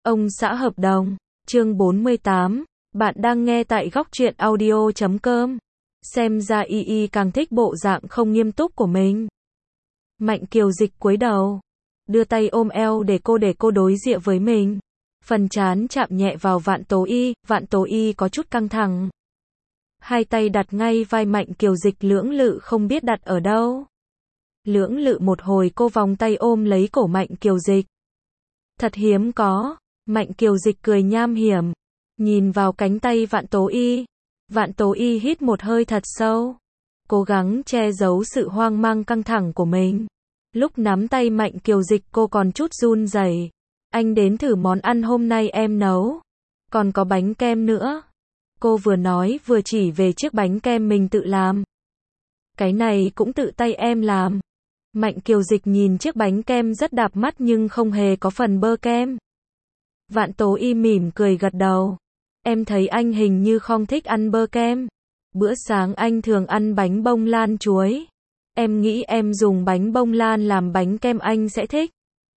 Ông xã hợp đồng, chương 48, bạn đang nghe tại góc truyện audio.com. Xem ra Y càng thích bộ dạng không nghiêm túc của mình. Mạnh Kiều Dịch cúi đầu, đưa tay ôm eo để cô đối diện với mình. Phần trán chạm nhẹ vào Vạn Tố Y có chút căng thẳng. Hai tay đặt ngay vai Mạnh Kiều Dịch, lưỡng lự không biết đặt ở đâu. Lưỡng lự một hồi, cô vòng tay ôm lấy cổ Mạnh Kiều Dịch. Thật hiếm có. Mạnh Kiều Dịch cười nham hiểm, nhìn vào cánh tay Vạn Tố Y. Vạn Tố Y hít một hơi thật sâu, cố gắng che giấu sự hoang mang căng thẳng của mình. Lúc nắm tay Mạnh Kiều Dịch, cô còn chút run rẩy. Anh đến thử món ăn hôm nay em nấu. Còn có bánh kem nữa. Cô vừa nói vừa chỉ về chiếc bánh kem mình tự làm. Cái này cũng tự tay em làm. Mạnh Kiều Dịch nhìn chiếc bánh kem rất đạp mắt nhưng không hề có phần bơ kem. Vạn Tố Y mỉm cười gật đầu. Em thấy anh hình như không thích ăn bơ kem. Bữa sáng anh thường ăn bánh bông lan chuối. Em nghĩ em dùng bánh bông lan làm bánh kem anh sẽ thích.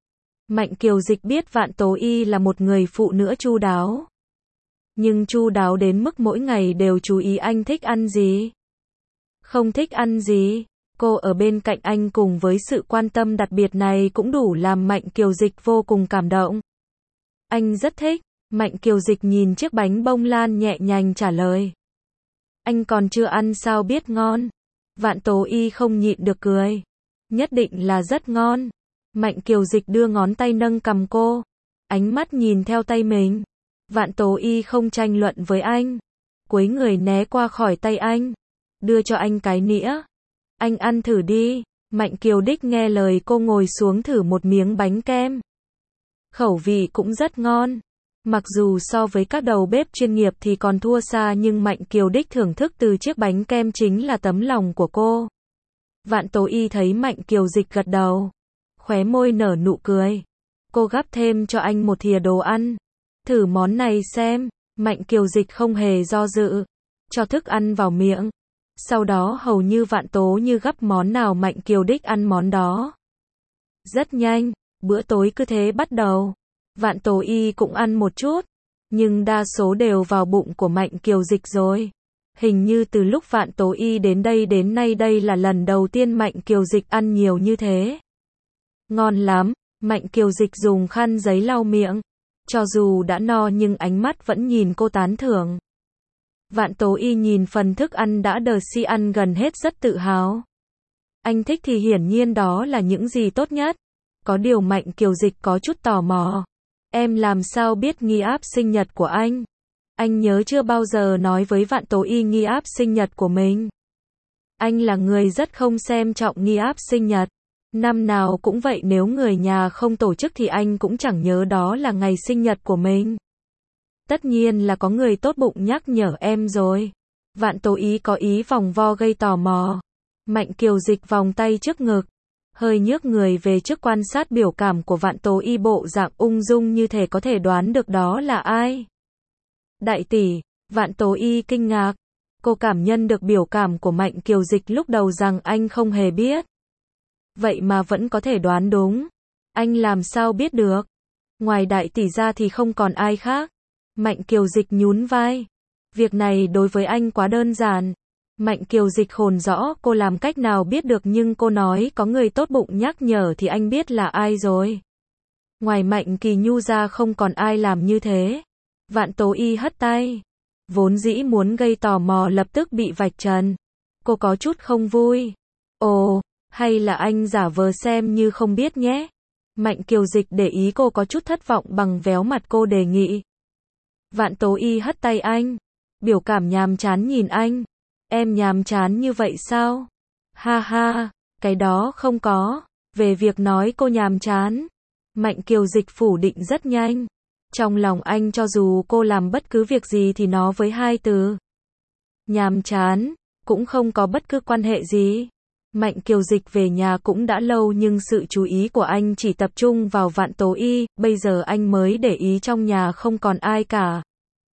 Mạnh Kiều Dịch biết Vạn Tố Y là một người phụ nữ chu đáo. Nhưng chu đáo đến mức mỗi ngày đều chú ý anh thích ăn gì, không thích ăn gì. Cô ở bên cạnh anh cùng với sự quan tâm đặc biệt này cũng đủ làm Mạnh Kiều Dịch vô cùng cảm động. Anh rất thích. Mạnh Kiều Dịch nhìn chiếc bánh bông lan nhẹ nhàng trả lời. Anh còn chưa ăn sao biết ngon. Vạn Tố Y không nhịn được cười. Nhất định là rất ngon. Mạnh Kiều Dịch đưa ngón tay nâng cằm cô, ánh mắt nhìn theo tay mình. Vạn Tố Y không tranh luận với anh, cúi người né qua khỏi tay anh, đưa cho anh cái nĩa. Anh ăn thử đi. Mạnh Kiều Đích nghe lời cô, ngồi xuống thử một miếng bánh kem. Khẩu vị cũng rất ngon. Mặc dù so với các đầu bếp chuyên nghiệp thì còn thua xa, nhưng Mạnh Kiều Đích thưởng thức từ chiếc bánh kem chính là tấm lòng của cô. Vạn Tố Y thấy Mạnh Kiều Dịch gật đầu, khóe môi nở nụ cười. Cô gắp thêm cho anh một thìa đồ ăn. Thử món này xem. Mạnh Kiều Dịch không hề do dự, cho thức ăn vào miệng. Sau đó hầu như Vạn Tố Như gắp món nào Mạnh Kiều Đích ăn món đó. Rất nhanh, bữa tối cứ thế bắt đầu. Vạn Tố Y cũng ăn một chút, nhưng đa số đều vào bụng của Mạnh Kiều Dịch rồi. Hình như từ lúc Vạn Tố Y đến đây đến nay đây là lần đầu tiên Mạnh Kiều Dịch ăn nhiều như thế. Ngon lắm. Mạnh Kiều Dịch dùng khăn giấy lau miệng. Cho dù đã no nhưng ánh mắt vẫn nhìn cô tán thưởng. Vạn Tố Y nhìn phần thức ăn đã đờ si ăn gần hết rất tự hào. Anh thích thì hiển nhiên đó là những gì tốt nhất. Có điều Mạnh Kiều Dịch có chút tò mò. Em làm sao biết nghi áp sinh nhật của anh? Anh nhớ chưa bao giờ nói với Vạn Tố Y nghi áp sinh nhật của mình. Anh là người rất không xem trọng nghi áp sinh nhật. Năm nào cũng vậy, nếu người nhà không tổ chức thì anh cũng chẳng nhớ đó là ngày sinh nhật của mình. Tất nhiên là có người tốt bụng nhắc nhở em rồi. Vạn Tố Y có ý vòng vo gây tò mò. Mạnh Kiều Dịch vòng tay trước ngực, hơi nhước người về trước quan sát biểu cảm của Vạn Tố Y, bộ dạng ung dung như thể có thể đoán được đó là ai. Đại tỷ. Vạn Tố Y kinh ngạc. Cô cảm nhận được biểu cảm của Mạnh Kiều Dịch lúc đầu rằng anh không hề biết. Vậy mà vẫn có thể đoán đúng. Anh làm sao biết được? Ngoài đại tỷ ra thì không còn ai khác. Mạnh Kiều Dịch nhún vai. Việc này đối với anh quá đơn giản. Mạnh Kiều Dịch khôn rõ cô làm cách nào biết được, nhưng cô nói có người tốt bụng nhắc nhở thì anh biết là ai rồi. Ngoài Mạnh Kỳ Nhu ra không còn ai làm như thế. Vạn Tố Y hất tay. Vốn dĩ muốn gây tò mò lập tức bị vạch trần. Cô có chút không vui. Ồ, hay là anh giả vờ xem như không biết nhé. Mạnh Kiều Dịch để ý cô có chút thất vọng, bằng véo mặt cô đề nghị. Vạn Tố Y hất tay anh, biểu cảm nhàm chán nhìn anh. Em nhàm chán như vậy sao? Ha ha, cái đó không có. Về việc nói cô nhàm chán, Mạnh Kiều Dịch phủ định rất nhanh. Trong lòng anh cho dù cô làm bất cứ việc gì thì nó với hai từ nhàm chán cũng không có bất cứ quan hệ gì. Mạnh Kiều Dịch về nhà cũng đã lâu nhưng sự chú ý của anh chỉ tập trung vào Vạn Tố Y. Bây giờ anh mới để ý trong nhà không còn ai cả.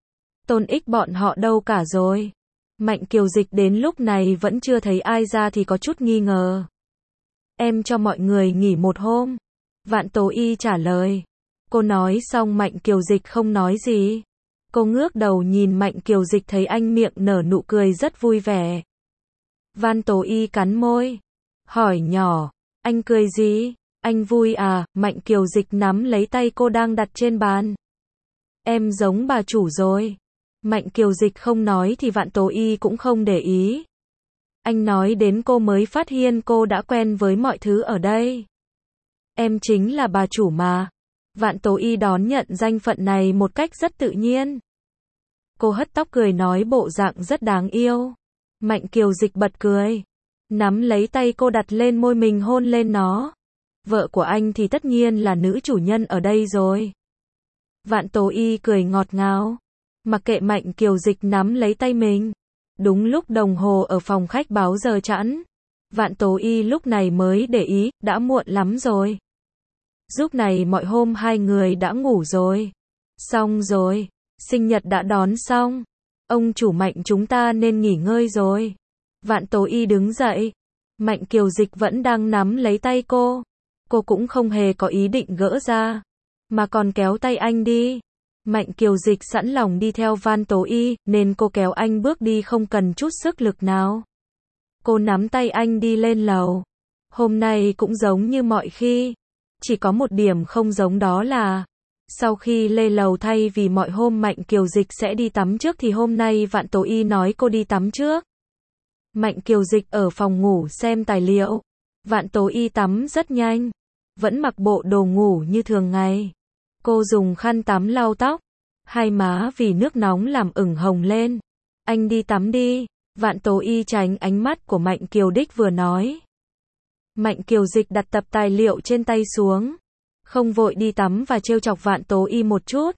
Tôn Ích bọn họ đâu cả rồi? Mạnh Kiều Dịch đến lúc này vẫn chưa thấy ai ra thì có chút nghi ngờ. Em cho mọi người nghỉ một hôm. Vạn Tố Y trả lời. Cô nói xong Mạnh Kiều Dịch không nói gì. Cô ngước đầu nhìn Mạnh Kiều Dịch thấy anh miệng nở nụ cười rất vui vẻ. Van Tố Y cắn môi. Hỏi nhỏ, anh cười gì? Anh vui à? Mạnh Kiều Dịch nắm lấy tay cô đang đặt trên bàn. Em giống bà chủ rồi. Mạnh Kiều Dịch không nói thì Vạn Tố Y cũng không để ý. Anh nói đến cô mới phát hiện cô đã quen với mọi thứ ở đây. Em chính là bà chủ mà. Vạn Tố Y đón nhận danh phận này một cách rất tự nhiên. Cô hất tóc cười nói bộ dạng rất đáng yêu. Mạnh Kiều Dịch bật cười. Nắm lấy tay cô đặt lên môi mình hôn lên nó. Vợ của anh thì tất nhiên là nữ chủ nhân ở đây rồi. Vạn Tố Y cười ngọt ngào. Mặc kệ Mạnh Kiều Dịch nắm lấy tay mình. Đúng lúc đồng hồ ở phòng khách báo giờ chẵn. Vạn Tố Y lúc này mới để ý, đã muộn lắm rồi. Lúc này mọi hôm hai người đã ngủ rồi. Xong rồi, sinh nhật đã đón xong. Ông chủ Mạnh chúng ta nên nghỉ ngơi rồi. Vạn Tố Y đứng dậy. Mạnh Kiều Dịch vẫn đang nắm lấy tay cô. Cô cũng không hề có ý định gỡ ra. Mà còn kéo tay anh đi. Mạnh Kiều Dịch sẵn lòng đi theo Van Tố Y, nên cô kéo anh bước đi không cần chút sức lực nào. Cô nắm tay anh đi lên lầu. Hôm nay cũng giống như mọi khi. Chỉ có một điểm không giống đó là sau khi lên lầu thay vì mọi hôm Mạnh Kiều Dịch sẽ đi tắm trước thì hôm nay Vạn Tố Y nói cô đi tắm trước. Mạnh Kiều Dịch ở phòng ngủ xem tài liệu. Vạn Tố Y tắm rất nhanh. Vẫn mặc bộ đồ ngủ như thường ngày. Cô dùng khăn tắm lau tóc. Hai má vì nước nóng làm ửng hồng lên. Anh đi tắm đi. Vạn Tố Y tránh ánh mắt của Mạnh Kiều Đích vừa nói. Mạnh Kiều Dịch đặt tập tài liệu trên tay xuống. Không vội đi tắm và trêu chọc Vạn Tố Y một chút.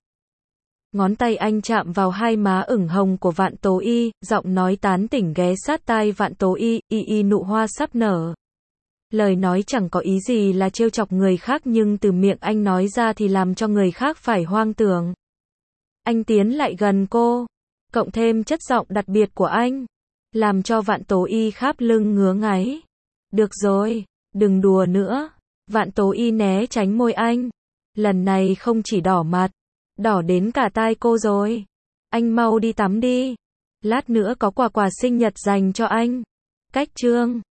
Ngón tay anh chạm vào hai má ửng hồng của Vạn Tố Y, giọng nói tán tỉnh ghé sát tai Vạn Tố Y, nụ hoa sắp nở. Lời nói chẳng có ý gì là trêu chọc người khác nhưng từ miệng anh nói ra thì làm cho người khác phải hoang tưởng. Anh tiến lại gần cô, cộng thêm chất giọng đặc biệt của anh, làm cho Vạn Tố Y kháp lưng ngứa ngáy. Được rồi, đừng đùa nữa. Vạn Tố Y né tránh môi anh. Lần này không chỉ đỏ mặt, đỏ đến cả tai cô rồi. Anh mau đi tắm đi. Lát nữa có quà sinh nhật dành cho anh. Cách chương